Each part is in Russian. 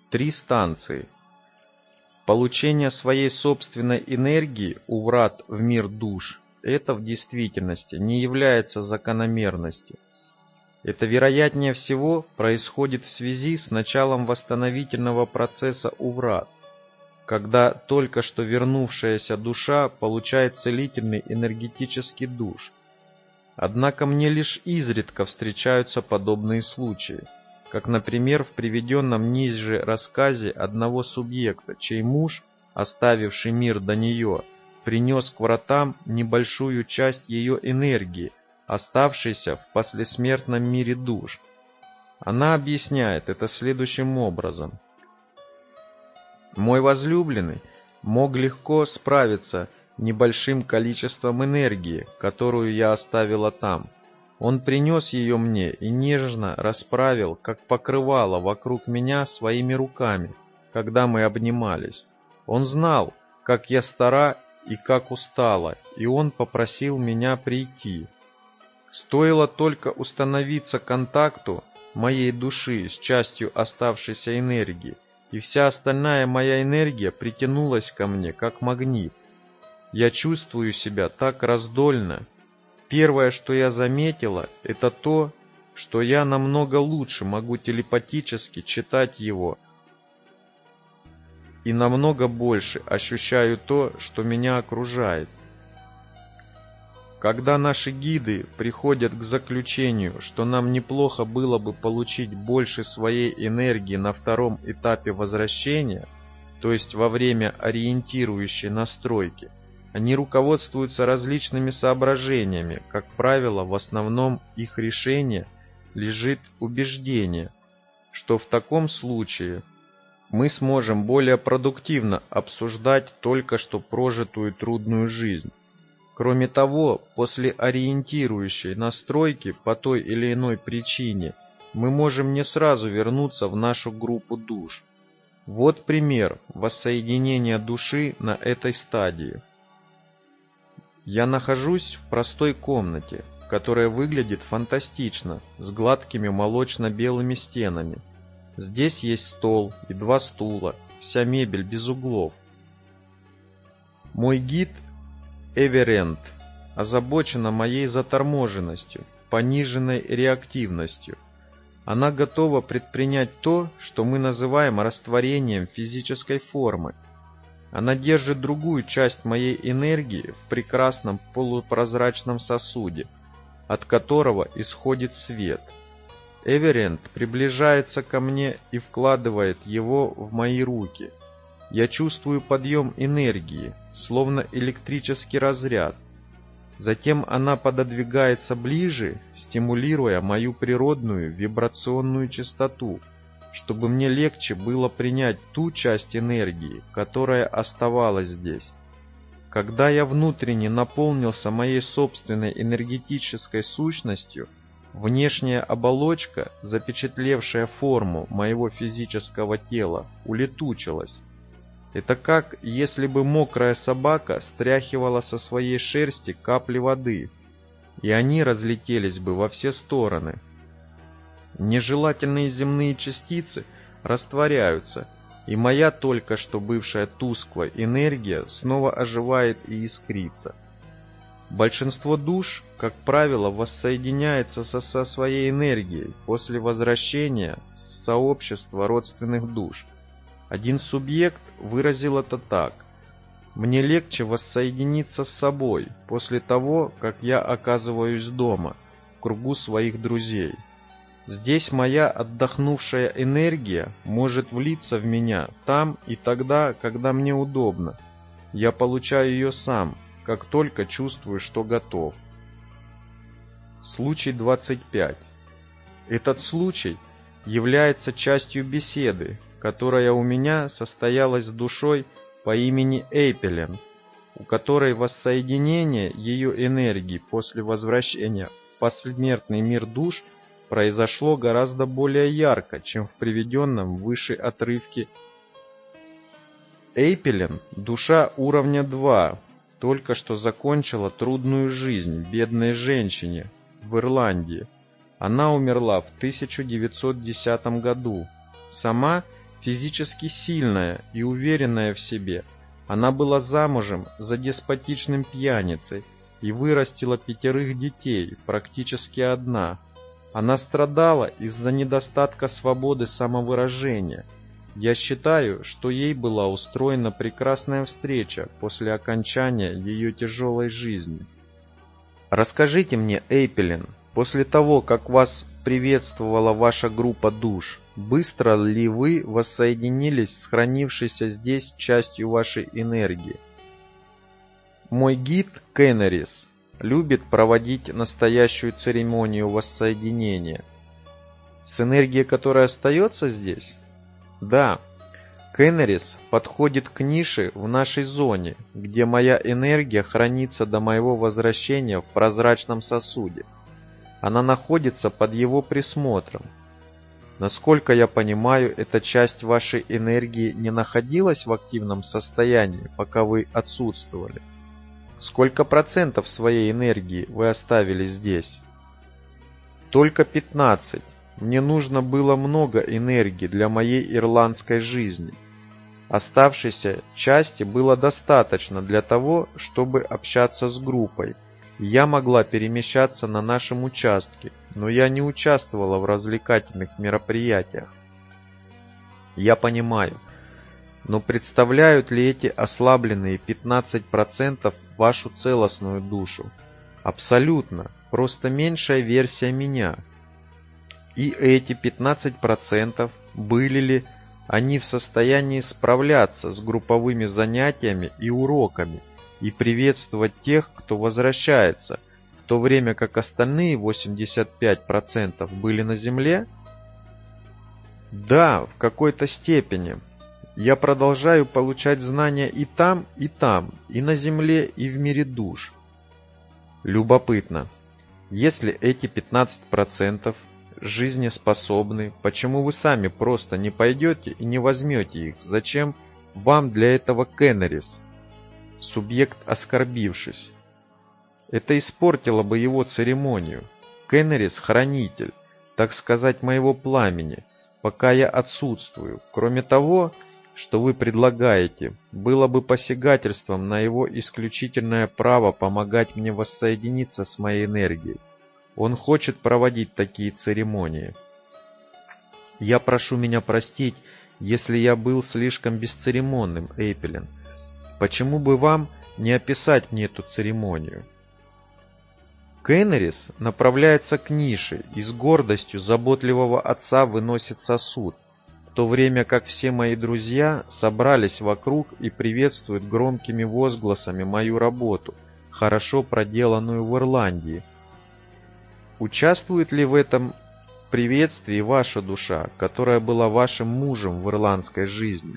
3 станции. Получение своей собственной энергии у врат в мир душ – это в действительности не является закономерностью. Это, вероятнее всего, происходит в связи с началом восстановительного процесса у врат, когда только что вернувшаяся душа получает целительный энергетический душ. Однако мне лишь изредка встречаются подобные случаи, как, например, в приведенном ниже рассказе одного субъекта, чей муж, оставивший мир до нее, принес к вратам небольшую часть ее энергии, оставшейся в послесмертном мире душ. Она объясняет это следующим образом. Мой возлюбленный мог легко справиться небольшим количеством энергии, которую я оставила там. Он принес ее мне и нежно расправил, как покрывало, вокруг меня своими руками, когда мы обнимались. Он знал, как я стара и как устала, и он попросил меня прийти. Стоило только установиться контакту моей души с частью оставшейся энергии, и вся остальная моя энергия притянулась ко мне, как магнит. Я чувствую себя так раздольно. Первое, что я заметила, это то, что я намного лучше могу телепатически читать его и намного больше ощущаю то, что меня окружает. Когда наши гиды приходят к заключению, что нам неплохо было бы получить больше своей энергии на втором этапе возвращения, то есть во время ориентирующей настройки, они руководствуются различными соображениями, как правило, в основном их решение лежит убеждение, что в таком случае мы сможем более продуктивно обсуждать только что прожитую трудную жизнь. Кроме того, после ориентирующей настройки по той или иной причине мы можем не сразу вернуться в нашу группу душ. Вот пример воссоединения души на этой стадии. Я нахожусь в простой комнате, которая выглядит фантастично, с гладкими молочно-белыми стенами. Здесь есть стол и 2 стула, вся мебель без углов. Мой гид Эверент озабочена моей заторможенностью, пониженной реактивностью. Она готова предпринять то, что мы называем растворением физической формы. Она держит другую часть моей энергии в прекрасном полупрозрачном сосуде, от которого исходит свет. Эверент приближается ко мне и вкладывает его в мои руки. Я чувствую подъем энергии, словно электрический разряд. Затем она пододвигается ближе, стимулируя мою природную вибрационную частоту, чтобы мне легче было принять ту часть энергии, которая оставалась здесь. Когда я внутренне наполнился моей собственной энергетической сущностью, внешняя оболочка, запечатлевшая форму моего физического тела, улетучилась. Это как если бы мокрая собака стряхивала со своей шерсти капли воды, и они разлетелись бы во все стороны. Нежелательные земные частицы растворяются, и моя только что бывшая тусклая энергия снова оживает и искрится. Большинство душ, как правило, воссоединяется со своей энергией после возвращения с сообщества родственных душ. Один субъект выразил это так: «Мне легче воссоединиться с собой после того, как я оказываюсь дома, в кругу своих друзей. Здесь моя отдохнувшая энергия может влиться в меня там и тогда, когда мне удобно. Я получаю ее сам, как только чувствую, что готов». Случай 25. Этот случай является частью беседы, которая у меня состоялась с душой по имени Эйпелен, у которой воссоединение ее энергии после возвращения в посмертный мир душ произошло гораздо более ярко, чем в приведенном выше отрывке. Эйпелен, душа уровня 2, только что закончила трудную жизнь бедной женщине в Ирландии. Она умерла в 1910 году. Сама физически сильная и уверенная в себе. Она была замужем за деспотичным пьяницей и вырастила 5 детей, практически одна. Она страдала из-за недостатка свободы самовыражения. Я считаю, что ей была устроена прекрасная встреча после окончания ее тяжелой жизни. Расскажите мне, Эйпелин, после того, как вас приветствовала ваша группа душ, быстро ли вы воссоединились с хранившейся здесь частью вашей энергии? Мой гид Кеннерис любит проводить настоящую церемонию воссоединения. С энергией, которая остается здесь? Да. Кеннерис подходит к нише в нашей зоне, где моя энергия хранится до моего возвращения в прозрачном сосуде. Она находится под его присмотром. Насколько я понимаю, эта часть вашей энергии не находилась в активном состоянии, пока вы отсутствовали. Сколько процентов своей энергии вы оставили здесь? Только 15. Мне нужно было много энергии для моей ирландской жизни. Оставшейся части было достаточно для того, чтобы общаться с группой. Я могла перемещаться на нашем участке, но я не участвовала в развлекательных мероприятиях. Я понимаю, но представляют ли эти ослабленные 15% вашу целостную душу? Абсолютно, просто меньшая версия меня. И эти 15% были ли они в состоянии справляться с групповыми занятиями и уроками и приветствовать тех, кто возвращается, в то время как остальные 85% были на Земле? Да, в какой-то степени. Я продолжаю получать знания и там, и на Земле, и в мире душ. Любопытно. Если эти 15% жизнеспособны, почему вы сами просто не пойдете и не возьмете их? Зачем вам для этого Кеннерис? Субъект, оскорбившись. Это испортило бы его церемонию. Кеннерис – хранитель, так сказать, моего пламени, пока я отсутствую. Кроме того, что вы предлагаете, было бы посягательством на его исключительное право помогать мне воссоединиться с моей энергией. Он хочет проводить такие церемонии. Я прошу меня простить, если я был слишком бесцеремонным, Эйпелин. Почему бы вам не описать мне эту церемонию? Кеннерис направляется к нише и с гордостью заботливого отца выносит сосуд, в то время как все мои друзья собрались вокруг и приветствуют громкими возгласами мою работу, хорошо проделанную в Ирландии. Участвует ли в этом приветствии ваша душа, которая была вашим мужем в ирландской жизни?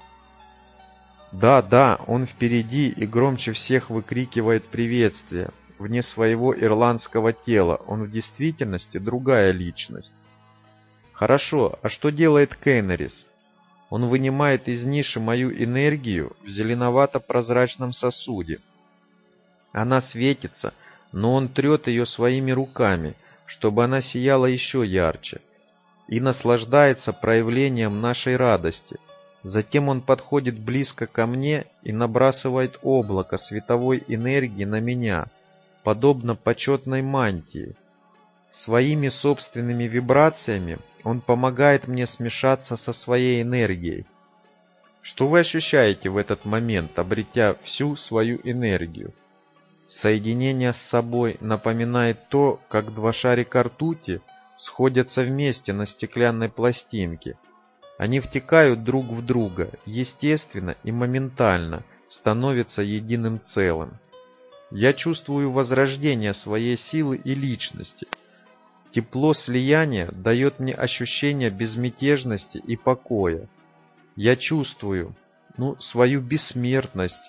Да, он впереди и громче всех выкрикивает приветствие. Вне своего ирландского тела он в действительности другая личность. Хорошо, а что делает Кеннерис? Он вынимает из ниши мою энергию в зеленовато-прозрачном сосуде. Она светится, но он трет ее своими руками, чтобы она сияла еще ярче, и наслаждается проявлением нашей радости. Затем он подходит близко ко мне и набрасывает облако световой энергии на меня, подобно почетной мантии. Своими собственными вибрациями он помогает мне смешаться со своей энергией. Что вы ощущаете в этот момент, обретя всю свою энергию? Соединение с собой напоминает то, как два шарика ртути сходятся вместе на стеклянной пластинке. Они втекают друг в друга, естественно и моментально, становятся единым целым. Я чувствую возрождение своей силы и личности. Тепло слияния дает мне ощущение безмятежности и покоя. Я чувствую, свою бессмертность.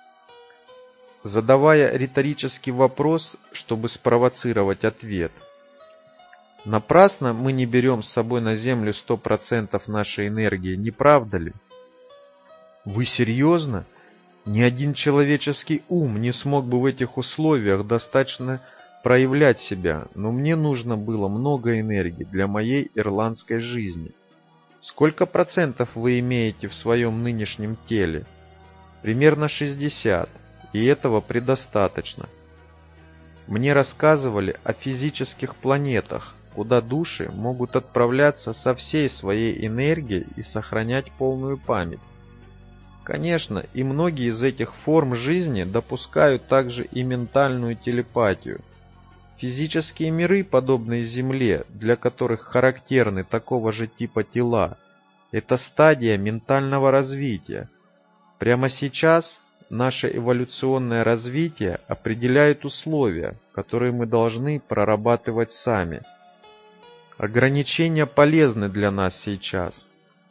Задавая риторический вопрос, чтобы спровоцировать ответ. Напрасно мы не берем с собой на Землю 100% нашей энергии, не правда ли? Вы серьезно? Ни один человеческий ум не смог бы в этих условиях достаточно проявлять себя, но мне нужно было много энергии для моей ирландской жизни. Сколько процентов вы имеете в своем нынешнем теле? Примерно 60, и этого предостаточно. Мне рассказывали о физических планетах, куда души могут отправляться со всей своей энергией и сохранять полную память. Конечно, и многие из этих форм жизни допускают также и ментальную телепатию. Физические миры, подобные Земле, для которых характерны такого же типа тела, это стадия ментального развития. Прямо сейчас наше эволюционное развитие определяет условия, которые мы должны прорабатывать сами. Ограничения полезны для нас сейчас.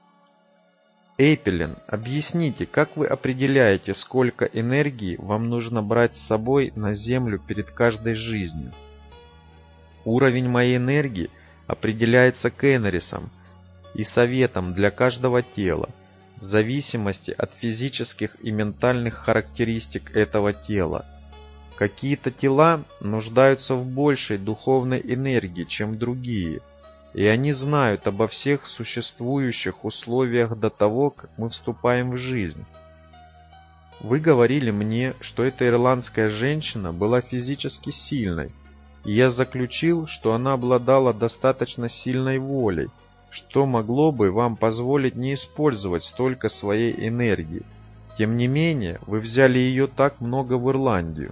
Эйпелин, объясните, как вы определяете, сколько энергии вам нужно брать с собой на Землю перед каждой жизнью? Уровень моей энергии определяется Кеннерисом и советом для каждого тела, в зависимости от физических и ментальных характеристик этого тела. Какие-то тела нуждаются в большей духовной энергии, чем другие, и они знают обо всех существующих условиях до того, как мы вступаем в жизнь. Вы говорили мне, что эта ирландская женщина была физически сильной, и я заключил, что она обладала достаточно сильной волей, что могло бы вам позволить не использовать столько своей энергии. Тем не менее, вы взяли ее так много в Ирландию.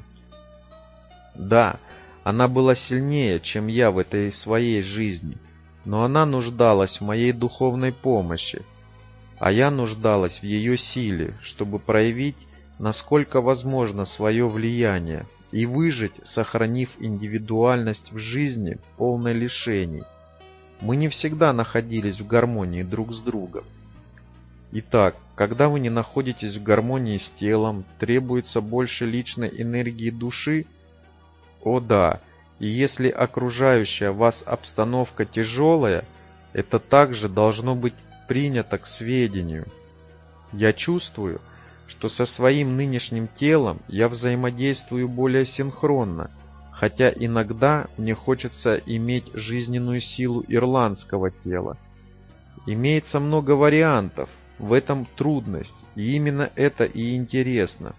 Да, она была сильнее, чем я в этой своей жизни, но она нуждалась в моей духовной помощи, а я нуждалась в ее силе, чтобы проявить, насколько возможно, свое влияние и выжить, сохранив индивидуальность в жизни, полной лишений. Мы не всегда находились в гармонии друг с другом. Итак, когда вы не находитесь в гармонии с телом, требуется больше личной энергии души? О да, и если окружающая вас обстановка тяжелая, это также должно быть принято к сведению. Я чувствую, что со своим нынешним телом я взаимодействую более синхронно, хотя иногда мне хочется иметь жизненную силу ирландского тела. Имеется много вариантов, в этом трудность, и именно это и интересно.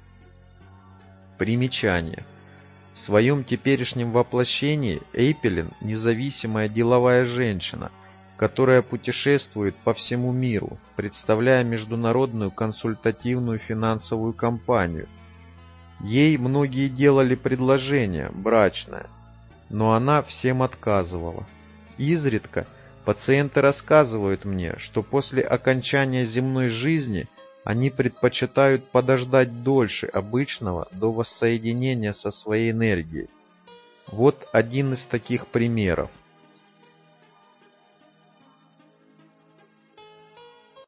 Примечание. В своем теперешнем воплощении Эйпелин – независимая деловая женщина, которая путешествует по всему миру, представляя международную консультативную финансовую компанию. Ей многие делали предложение брачное, но она всем отказывала. Изредка пациенты рассказывают мне, что после окончания земной жизни они предпочитают подождать дольше обычного до воссоединения со своей энергией. Вот один из таких примеров.